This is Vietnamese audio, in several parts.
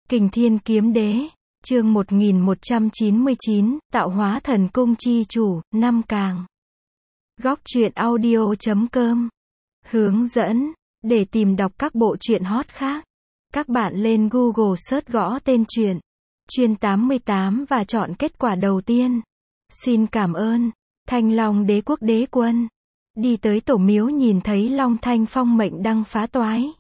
Kình Thiên Kiếm Đế, chương 1199, Tạo Hóa Thần Cung Chi Chủ, 5 càng. Góc truyện audio.com. Hướng dẫn, để tìm đọc các bộ truyện hot khác. Các bạn lên Google search gõ tên truyện, Chuyên 88 và chọn kết quả đầu tiên. Xin cảm ơn. Thanh Long Đế Quốc Đế Quân đi tới tổ miếu nhìn thấy Long Thanh Phong mệnh đăng phá toái.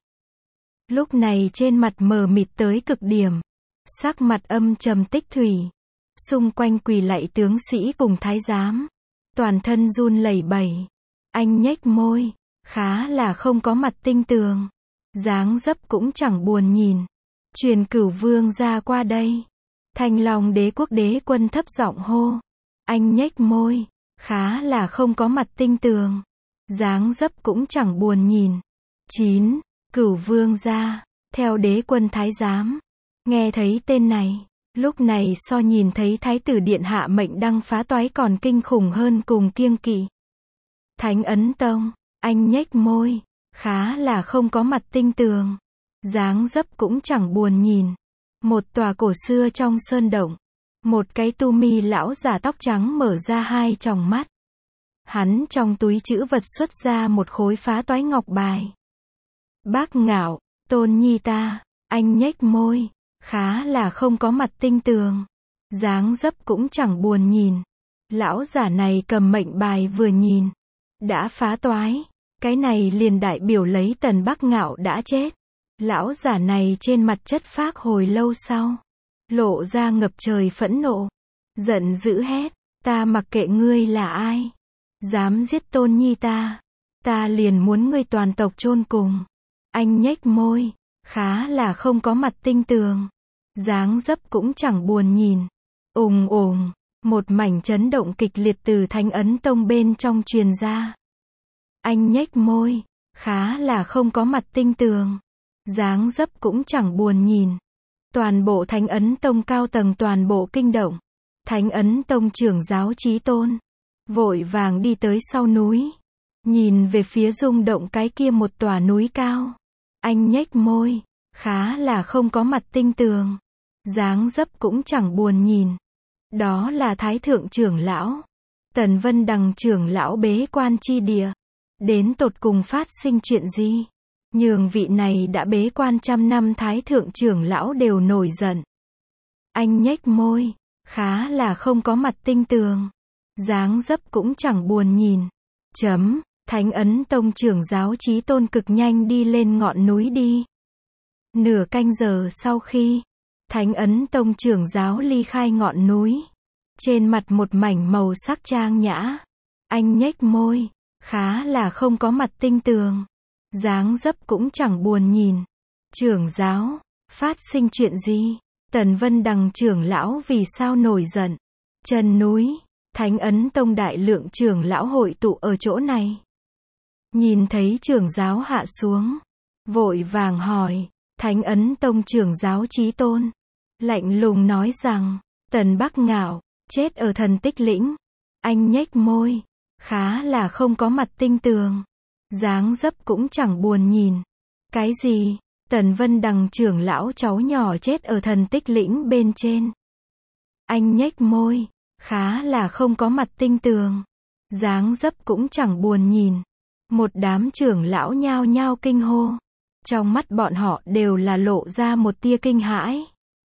Lúc này trên mặt mờ mịt tới cực điểm, sắc mặt âm trầm tích thủy. Xung quanh quỳ lạy tướng sĩ cùng thái giám, toàn thân run lẩy bẩy. Anh nhếch môi, khá là không có mặt tinh tường, dáng dấp cũng chẳng buồn nhìn. Truyền Cửu Vương ra qua đây. Thanh Long Đế Quốc Đế Quân thấp giọng hô. Anh nhếch môi, khá là không có mặt tinh tường, dáng dấp cũng chẳng buồn nhìn. 9. Cửu Vương gia, theo đế quân thái giám. Nghe thấy tên này, lúc này so nhìn thấy thái tử điện hạ mệnh đăng phá toái còn kinh khủng hơn cùng kiêng kỵ. Thánh Ấn Tông, anh nhếch môi, khá là không có mặt tinh tường, dáng dấp cũng chẳng buồn nhìn. Một tòa cổ xưa trong sơn động, một cái tu mi lão giả tóc trắng mở ra hai tròng mắt. Hắn trong túi trữ vật xuất ra một khối phá toái ngọc bài. Bác Ngạo, Tôn Nhi ta, anh nhếch môi, khá là không có mặt tinh tường, dáng dấp cũng chẳng buồn nhìn. Lão giả này cầm mệnh bài vừa nhìn, đã phá toái, cái này liền đại biểu lấy Tần Bác Ngạo đã chết. Lão giả này trên mặt chất phác hồi lâu sau, lộ ra ngập trời phẫn nộ, giận dữ hét, ta mặc kệ ngươi là ai, dám giết Tôn Nhi ta liền muốn ngươi toàn tộc chôn cùng. Anh nhếch môi, khá là không có mặt tinh tường, dáng dấp cũng chẳng buồn nhìn. Ùng ùng, một mảnh chấn động kịch liệt từ Thánh Ấn Tông bên trong truyền ra. Anh nhếch môi, khá là không có mặt tinh tường, dáng dấp cũng chẳng buồn nhìn. Toàn bộ Thánh Ấn Tông cao tầng toàn bộ kinh động. Thánh Ấn Tông trưởng giáo Chí Tôn vội vàng đi tới sau núi, nhìn về phía rung động cái kia một tòa núi cao. Anh nhếch môi, khá là không có mặt tinh tường, dáng dấp cũng chẳng buồn nhìn. Đó là Thái Thượng trưởng lão, Tần Vân Đằng trưởng lão bế quan chi địa. Đến tột cùng phát sinh chuyện gì, nhường vị này đã bế quan trăm năm Thái Thượng trưởng lão đều nổi giận. Anh nhếch môi, khá là không có mặt tinh tường, dáng dấp cũng chẳng buồn nhìn. Thánh Ấn Tông trưởng giáo Chí Tôn cực nhanh đi lên ngọn núi đi. Nửa canh giờ sau khi Thánh Ấn Tông trưởng giáo ly khai ngọn núi, trên mặt một mảnh màu sắc trang nhã. Anh nhếch môi, khá là không có mặt tinh tường, dáng dấp cũng chẳng buồn nhìn. Trưởng giáo, phát sinh chuyện gì? Tần Vân Đằng trưởng lão vì sao nổi giận? Chân núi, Thánh Ấn Tông đại lượng trưởng lão hội tụ ở chỗ này. Nhìn thấy trưởng giáo hạ xuống, vội vàng hỏi. Thánh Ấn Tông trưởng giáo Chí Tôn lạnh lùng nói rằng, Tần Bác Ngạo chết ở Thần Tích Lĩnh. Anh nhếch môi, khá là không có mặt tinh tường, dáng dấp cũng chẳng buồn nhìn. Cái gì? Tần Vân Đằng trưởng lão cháu nhỏ chết ở Thần Tích Lĩnh bên trên. Anh nhếch môi, khá là không có mặt tinh tường, dáng dấp cũng chẳng buồn nhìn. Một đám trưởng lão nhao nhao kinh hô. Trong mắt bọn họ đều là lộ ra một tia kinh hãi.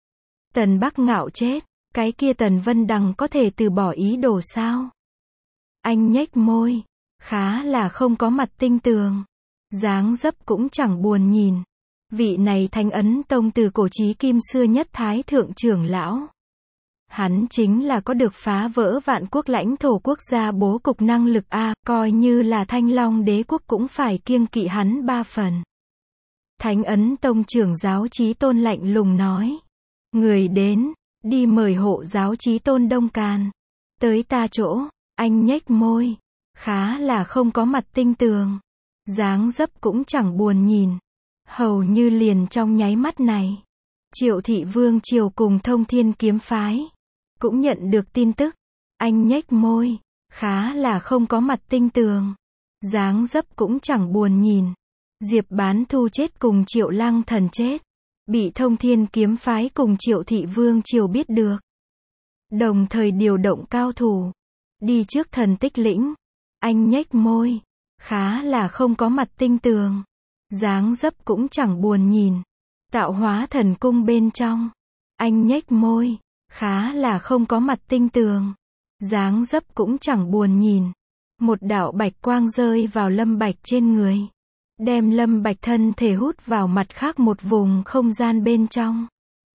Tần Bác Ngạo chết, cái kia Tần Vân Đằng có thể từ bỏ ý đồ sao? Anh nhếch môi, khá là không có mặt tinh tường, dáng dấp cũng chẳng buồn nhìn. Vị này Thánh Ấn Tông từ cổ chí kim xưa nhất Thái Thượng trưởng lão. Hắn chính là có được phá vỡ vạn quốc lãnh thổ quốc gia bố cục năng lực a, coi như là Thanh Long Đế Quốc cũng phải kiêng kỵ hắn 3 phần. Thánh Ấn Tông trưởng giáo Chí Tôn lạnh lùng nói. Người đến, đi mời hộ giáo Chí Tôn Đông Càn tới ta chỗ. Anh nhếch môi, khá là không có mặt tinh tường, dáng dấp cũng chẳng buồn nhìn. Hầu như liền trong nháy mắt này, Triệu Thị Vương triều cùng Thông Thiên kiếm phái cũng nhận được tin tức. Anh nhếch môi, khá là không có mặt tinh tường, dáng dấp cũng chẳng buồn nhìn. Diệp Bán Thu chết cùng Triệu Lăng Thần chết. bị Thông Thiên kiếm phái cùng Triệu thị vương triều biết được. Đồng thời điều động cao thủ, đi trước Thần Tích lĩnh. Anh nhếch môi, khá là không có mặt tinh tường. Dáng dấp cũng chẳng buồn nhìn. Tạo Hóa Thần Cung bên trong. Anh nhếch môi, khá là không có mặt tinh tường. Dáng dấp cũng chẳng buồn nhìn. Một đạo bạch quang rơi vào Lâm Bạch trên người. Đem Lâm Bạch thân thể hút vào mặt khác một vùng không gian bên trong.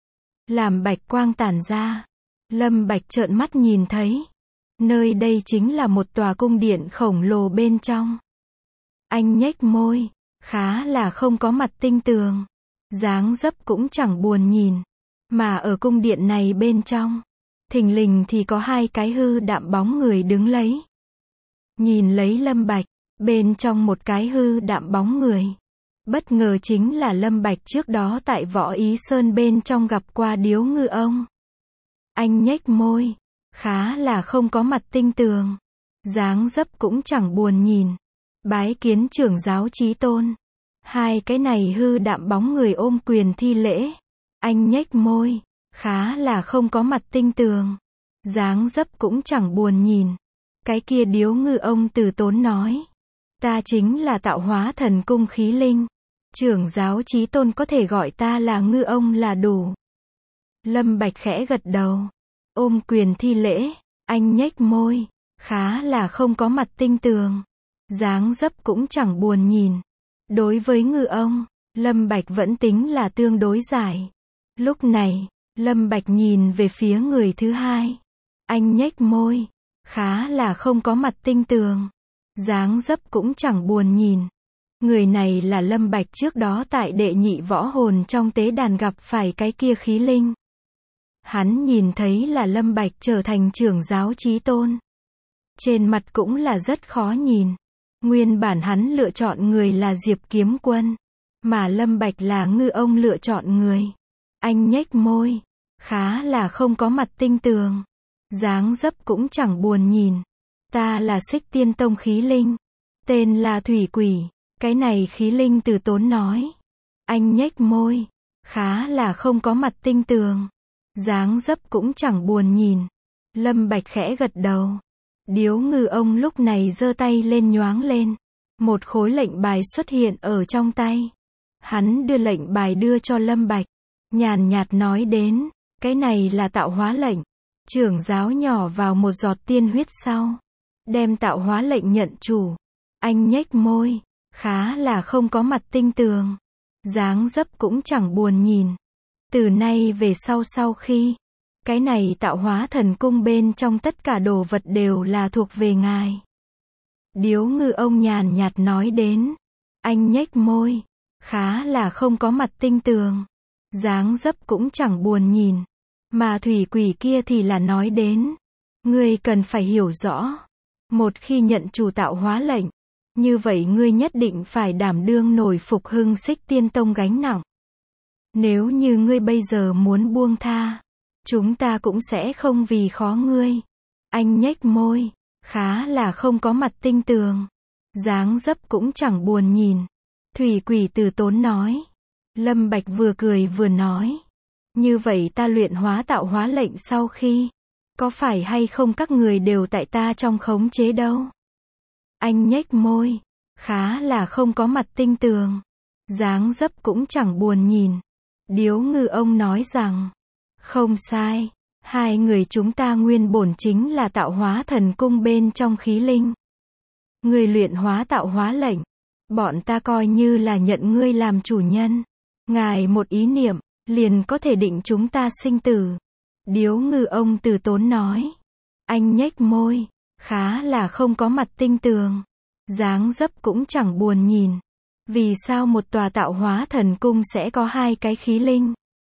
Làm bạch quang tản ra. Lâm Bạch trợn mắt nhìn thấy. Nơi đây chính là một tòa cung điện khổng lồ bên trong. Anh nhếch môi, khá là không có mặt tinh tường. Dáng dấp cũng chẳng buồn nhìn. Mà ở cung điện này bên trong, thình lình thì có hai cái hư đạm bóng người đứng lấy. Nhìn lấy Lâm Bạch, bên trong một cái hư đạm bóng người. Bất ngờ chính là Lâm Bạch trước đó tại Võ Ý Sơn bên trong gặp qua Điếu Ngư Ông. Anh nhếch môi, khá là không có mặt tinh tường. Dáng dấp cũng chẳng buồn nhìn. Bái kiến trưởng giáo Chí Tôn. Hai cái này hư đạm bóng người ôm quyền thi lễ. Anh nhếch môi, khá là không có mặt tinh tường. Dáng dấp cũng chẳng buồn nhìn. Cái kia Điếu Ngư Ông từ tốn nói. Ta chính là Tạo Hóa Thần Cung khí linh. Trưởng giáo Chí Tôn có thể gọi ta là Ngư Ông là đủ. Lâm Bạch khẽ gật đầu. Ôm quyền thi lễ. Anh nhếch môi, khá là không có mặt tinh tường. Dáng dấp cũng chẳng buồn nhìn. Đối với Ngư Ông, Lâm Bạch vẫn tính là tương đối giải. Lúc này, Lâm Bạch nhìn về phía người thứ hai. Anh nhếch môi, khá là không có mặt tinh tường. Dáng dấp cũng chẳng buồn nhìn. Người này là Lâm Bạch trước đó tại đệ nhị võ hồn trong tế đàn gặp phải cái kia khí linh. Hắn nhìn thấy là Lâm Bạch trở thành trưởng giáo Chí Tôn. Trên mặt cũng là rất khó nhìn. Nguyên bản hắn lựa chọn người là Diệp Kiếm Quân. Mà Lâm Bạch là Ngư Ông lựa chọn người. Anh nhếch môi, khá là không có mặt tinh tường. Dáng dấp cũng chẳng buồn nhìn. Ta là Xích Tiên Tông khí linh. Tên là Thủy Quỷ. Cái này khí linh từ tốn nói. Anh nhếch môi, khá là không có mặt tinh tường. Dáng dấp cũng chẳng buồn nhìn. Lâm Bạch khẽ gật đầu. Điếu Ngư Ông lúc này giơ tay lên nhoáng lên. Một khối lệnh bài xuất hiện ở trong tay. Hắn đưa lệnh bài đưa cho Lâm Bạch. Nhàn nhạt nói đến. Cái này là tạo hóa lệnh. Trưởng giáo nhỏ vào một giọt tiên huyết sau. Đem tạo hóa lệnh nhận chủ. Anh nhếch môi, khá là không có mặt tinh tường. Dáng dấp cũng chẳng buồn nhìn. Từ nay về sau khi cái này Tạo Hóa Thần Cung bên trong tất cả đồ vật đều là thuộc về ngài. Điếu Ngư Ông nhàn nhạt nói đến. Anh nhếch môi, khá là không có mặt tinh tường. Dáng dấp cũng chẳng buồn nhìn. Mà Thủy Quỷ kia thì là nói đến. Ngươi cần phải hiểu rõ. Một khi nhận chủ tạo hóa lệnh, như vậy ngươi nhất định phải đảm đương nổi phục hưng Xích Tiên Tông gánh nặng. Nếu như ngươi bây giờ muốn buông tha, chúng ta cũng sẽ không vì khó ngươi. Anh nhếch môi, khá là không có mặt tinh tường. Dáng dấp cũng chẳng buồn nhìn. Thủy Quỷ từ tốn nói. Lâm Bạch vừa cười vừa nói. Như vậy ta luyện hóa tạo hóa lệnh sau khi, có phải hay không các người đều tại ta trong khống chế đâu? Anh nhếch môi, khá là không có mặt tinh tường. Dáng dấp cũng chẳng buồn nhìn. Điếu Ngư Ông nói rằng, không sai, hai người chúng ta nguyên bổn chính là Tạo Hóa Thần Cung bên trong khí linh. Người luyện hóa tạo hóa lệnh, bọn ta coi như là nhận ngươi làm chủ nhân. Ngài một ý niệm, liền có thể định chúng ta sinh tử. Điếu Ngư Ông từ tốn nói. Anh nhếch môi, khá là không có mặt tinh tường. Dáng dấp cũng chẳng buồn nhìn. Vì sao một tòa Tạo Hóa Thần Cung sẽ có hai cái khí linh?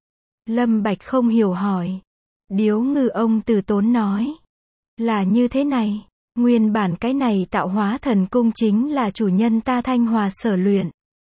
Lâm Bạch không hiểu hỏi. Điếu Ngư Ông từ tốn nói. Là như thế này. Nguyên bản cái này Tạo Hóa Thần Cung chính là chủ nhân ta Thanh Hòa sở luyện.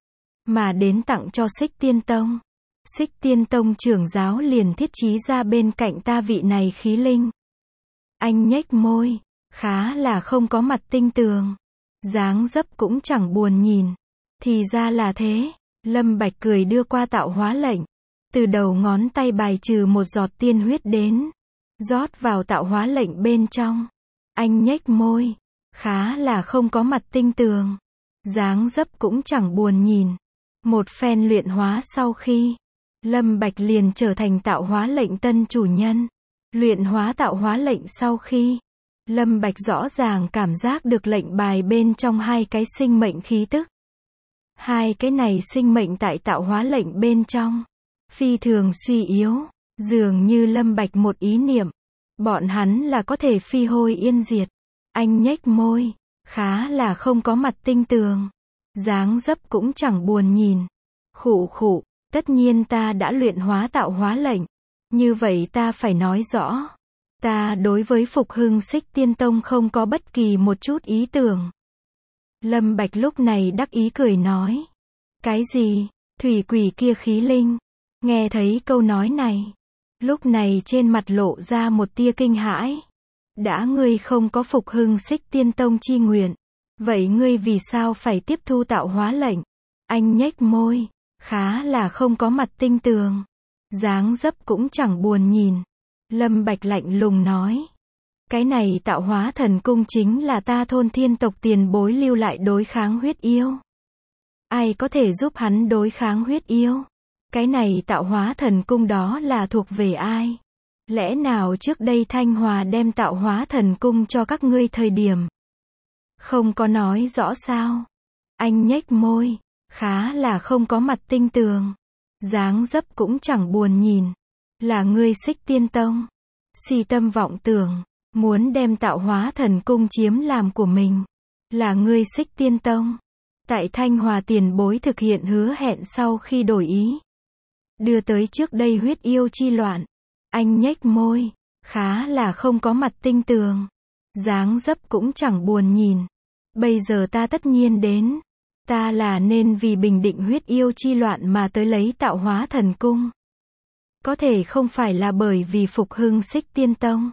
Mà đến tặng cho Xích Tiên Tông. Xích Tiên Tông trưởng giáo liền thiết trí ra bên cạnh ta vị này khí linh. Anh nhếch môi, khá là không có mặt tinh tường. Dáng dấp cũng chẳng buồn nhìn. Thì ra là thế. Lâm Bạch cười đưa qua tạo hóa lệnh. từ đầu ngón tay bài trừ một giọt tiên huyết đến, rót vào tạo hóa lệnh bên trong. Anh nhếch môi, khá là không có mặt tinh tường, dáng dấp cũng chẳng buồn nhìn. Một phen luyện hóa sau khi, Lâm Bạch liền trở thành tạo hóa lệnh tân chủ nhân. Luyện hóa tạo hóa lệnh sau khi, Lâm Bạch rõ ràng cảm giác được lệnh bài bên trong hai cái sinh mệnh khí tức. Hai cái này sinh mệnh tại tạo hóa lệnh bên trong, phi thường suy yếu, dường như Lâm Bạch một ý niệm, bọn hắn là có thể phi hôi yên diệt. Anh nhếch môi, khá là không có mặt tinh tường, dáng dấp cũng chẳng buồn nhìn. Khụ khụ, tất nhiên ta đã luyện hóa tạo hóa lệnh, như vậy ta phải nói rõ, ta đối với phục hưng Xích Tiên Tông không có bất kỳ một chút ý tưởng. Lâm Bạch lúc này đắc ý cười nói. Cái gì? Thủy quỷ kia khí linh. Nghe thấy câu nói này, lúc này trên mặt lộ ra một tia kinh hãi. Đã ngươi không có phục hưng Xích Tiên Tông chi nguyện, vậy ngươi vì sao phải tiếp thu tạo hóa lệnh? Anh nhếch môi, khá là không có mặt tinh tường, dáng dấp cũng chẳng buồn nhìn. Lâm Bạch lạnh lùng nói. Cái này tạo hóa thần cung chính là ta thôn thiên tộc tiền bối lưu lại đối kháng huyết yêu. Ai có thể giúp hắn đối kháng huyết yêu? Cái này tạo hóa thần cung đó là thuộc về ai? Lẽ nào trước đây Thanh Hòa đem tạo hóa thần cung cho các ngươi thời điểm không có nói rõ sao? Anh nhếch môi, khá là không có mặt tinh tường, dáng dấp cũng chẳng buồn nhìn. Là ngươi Xích Tiên Tông si tâm vọng tưởng, muốn đem tạo hóa thần cung chiếm làm của mình. Là ngươi Xích Tiên Tông tại Thanh Hòa tiền bối thực hiện hứa hẹn sau khi đổi ý, đưa tới trước đây huyết yêu chi loạn. Anh nhếch môi, khá là không có mặt tinh tường, dáng dấp cũng chẳng buồn nhìn. Bây giờ ta tất nhiên đến, ta là nên vì bình định huyết yêu chi loạn mà tới lấy tạo hóa thần cung, có thể không phải là bởi vì phục hưng Xích Tiên Tông.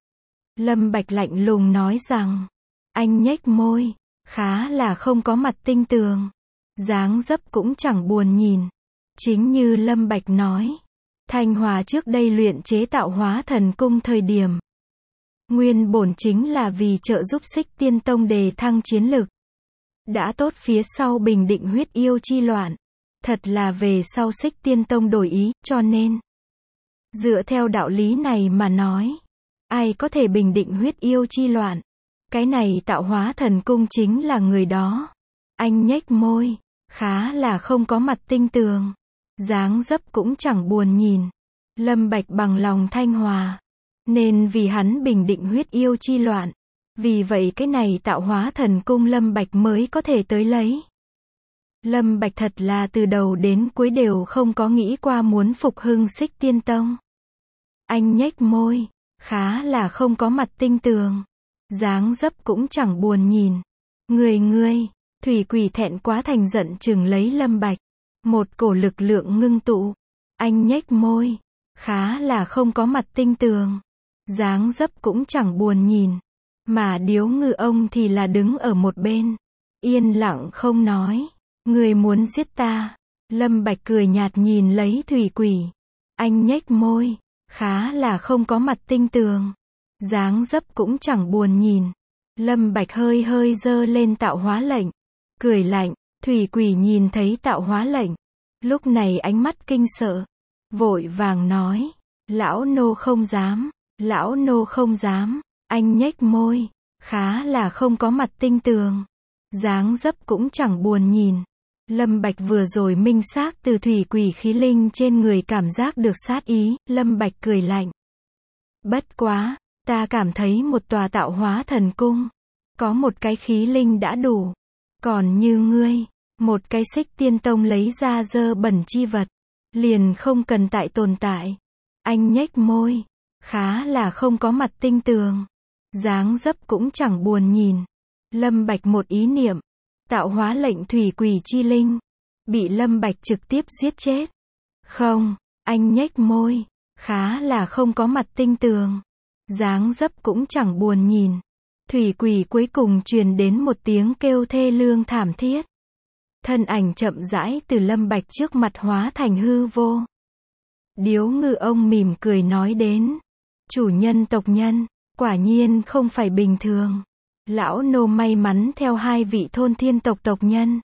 Lâm Bạch lạnh lùng nói rằng. Anh nhếch môi, khá là không có mặt tinh tường, dáng dấp cũng chẳng buồn nhìn. Chính như Lâm Bạch nói, Thanh Hòa trước đây luyện chế tạo hóa thần cung thời điểm, nguyên bổn chính là vì trợ giúp Xích Tiên Tông đề thăng chiến lực. Đã tốt phía sau bình định huyết yêu chi loạn, thật là về sau Xích Tiên Tông đổi ý, cho nên dựa theo đạo lý này mà nói, ai có thể bình định huyết yêu chi loạn? Cái này tạo hóa thần cung chính là người đó. Anh nhếch môi, khá là không có mặt tinh tường, dáng dấp cũng chẳng buồn nhìn. Lâm Bạch bằng lòng Thanh Hòa, nên vì hắn bình định huyết yêu chi loạn. Vì vậy cái này tạo hóa thần cung Lâm Bạch mới có thể tới lấy. Lâm Bạch thật là từ đầu đến cuối đều không có nghĩ qua muốn phục hưng Xích Tiên Tông. Anh nhếch môi, khá là không có mặt tinh tường, dáng dấp cũng chẳng buồn nhìn. Ngươi, thủy quỷ thẹn quá thành giận chừng lấy Lâm Bạch. Một cổ lực lượng ngưng tụ. Anh nhếch môi, khá là không có mặt tinh tường, dáng dấp cũng chẳng buồn nhìn. Mà Điếu Ngư ông thì là đứng ở một bên, yên lặng không nói. Ngươi muốn giết ta? Lâm Bạch cười nhạt nhìn lấy thủy quỷ. Anh nhếch môi, khá là không có mặt tinh tường, dáng dấp cũng chẳng buồn nhìn. Lâm Bạch hơi hơi giơ lên tạo hóa lệnh, cười lạnh. Thủy quỷ nhìn thấy tạo hóa lệnh, lúc này ánh mắt kinh sợ, vội vàng nói, lão nô không dám, lão nô không dám. Anh nhếch môi, khá là không có mặt tinh tường, dáng dấp cũng chẳng buồn nhìn. Lâm Bạch vừa rồi minh xác từ thủy quỷ khí linh trên người cảm giác được sát ý. Lâm Bạch cười lạnh. Bất quá, ta cảm thấy một tòa tạo hóa thần cung, có một cái khí linh đã đủ. Còn như ngươi, một cái Xích Tiên Tông lấy ra dơ bẩn chi vật, liền không cần tại tồn tại. Anh nhếch môi, khá là không có mặt tinh tường, dáng dấp cũng chẳng buồn nhìn. Lâm Bạch một ý niệm, tạo hóa lệnh thủy quỷ chi linh, bị Lâm Bạch trực tiếp giết chết. Không, anh nhếch môi, khá là không có mặt tinh tường, dáng dấp cũng chẳng buồn nhìn. Thủy quỷ cuối cùng truyền đến một tiếng kêu thê lương thảm thiết. Thân ảnh chậm rãi từ Lâm Bạch trước mặt hóa thành hư vô. Điếu ngư ông mỉm cười nói đến. Chủ nhân tộc nhân, quả nhiên không phải bình thường. Lão nô may mắn theo hai vị thôn thiên tộc tộc nhân.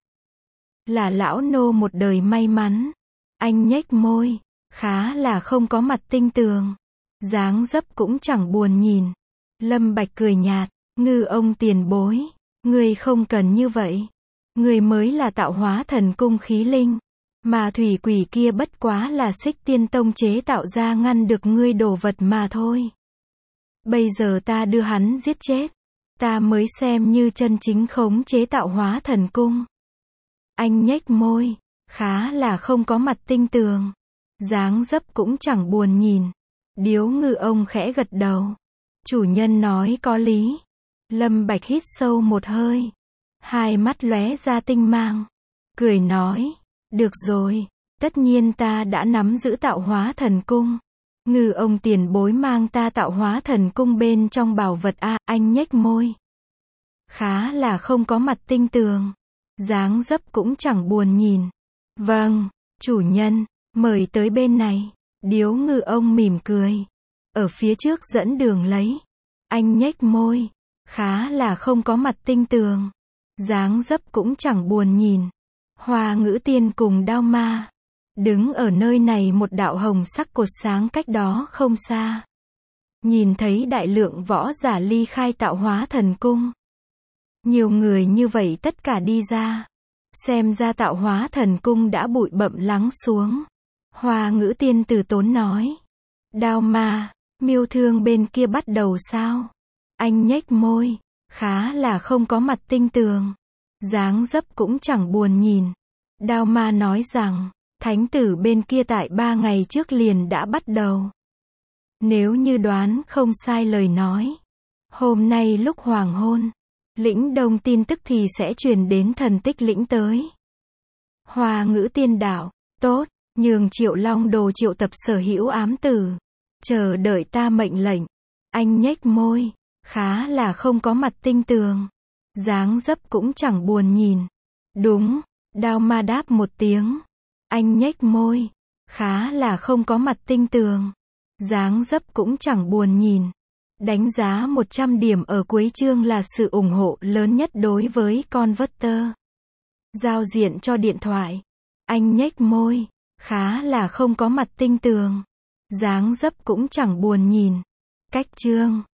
Là lão nô một đời may mắn. Anh nhếch môi, khá là không có mặt tinh tường. Dáng dấp cũng chẳng buồn nhìn. Lâm Bạch cười nhạt, ngư ông tiền bối. Ngươi không cần như vậy. Ngươi mới là tạo hóa thần cung khí linh. Mà thủy quỷ kia bất quá là Xích Tiên Tông chế tạo ra ngăn được ngươi đồ vật mà thôi. Bây giờ ta đưa hắn giết chết. Ta mới xem như chân chính khống chế tạo hóa thần cung. Anh nhếch môi, khá là không có mặt tinh tường. Dáng dấp cũng chẳng buồn nhìn. Điếu ngư ông khẽ gật đầu. Chủ nhân nói có lý. Lâm Bạch hít sâu một hơi. Hai mắt lóe ra tinh mang. Cười nói, được rồi, tất nhiên ta đã nắm giữ tạo hóa thần cung. Ngư ông tiền bối mang ta tạo hóa thần cung bên trong bảo vật a. Anh nhếch môi. Khá là không có mặt tinh tường. Dáng dấp cũng chẳng buồn nhìn. Vâng, chủ nhân, mời tới bên này. Điếu ngư ông mỉm cười. Ở phía trước dẫn đường lấy. Anh nhếch môi. Khá là không có mặt tinh tường. Dáng dấp cũng chẳng buồn nhìn. Hoa Ngữ Tiên cùng Đao Ma. Đứng ở nơi này một đạo hồng sắc cột sáng cách đó không xa. Nhìn thấy đại lượng võ giả ly khai tạo hóa thần cung. Nhiều người như vậy tất cả đi ra. Xem ra tạo hóa thần cung đã bụi bặm lắng xuống. Hoa Ngữ Tiên từ tốn nói. Đao Ma, Miêu Thương bên kia bắt đầu sao? Anh nhếch môi, khá là không có mặt tinh tường. Dáng dấp cũng chẳng buồn nhìn. Đao Ma nói rằng, thánh tử bên kia tại 3 ngày trước liền đã bắt đầu. Nếu như đoán không sai lời nói. Hôm nay lúc hoàng hôn, Lĩnh Đông tin tức thì sẽ truyền đến Thần Tích Lĩnh tới. Hoa Ngữ Tiên đạo, tốt, nhường Triệu Long Đồ triệu tập sở hữu ám tử. Chờ đợi ta mệnh lệnh. Anh nhếch môi, khá là không có mặt tinh tường. Dáng dấp cũng chẳng buồn nhìn. Đúng, Đao Ma đáp một tiếng. Anh nhếch môi, khá là không có mặt tinh tường. Dáng dấp cũng chẳng buồn nhìn. Đánh giá 100 điểm ở cuối chương là sự ủng hộ lớn nhất đối với Converter. Giao diện cho điện thoại. Anh nhếch môi, khá là không có mặt tinh tường. Dáng dấp cũng chẳng buồn nhìn. Cách chương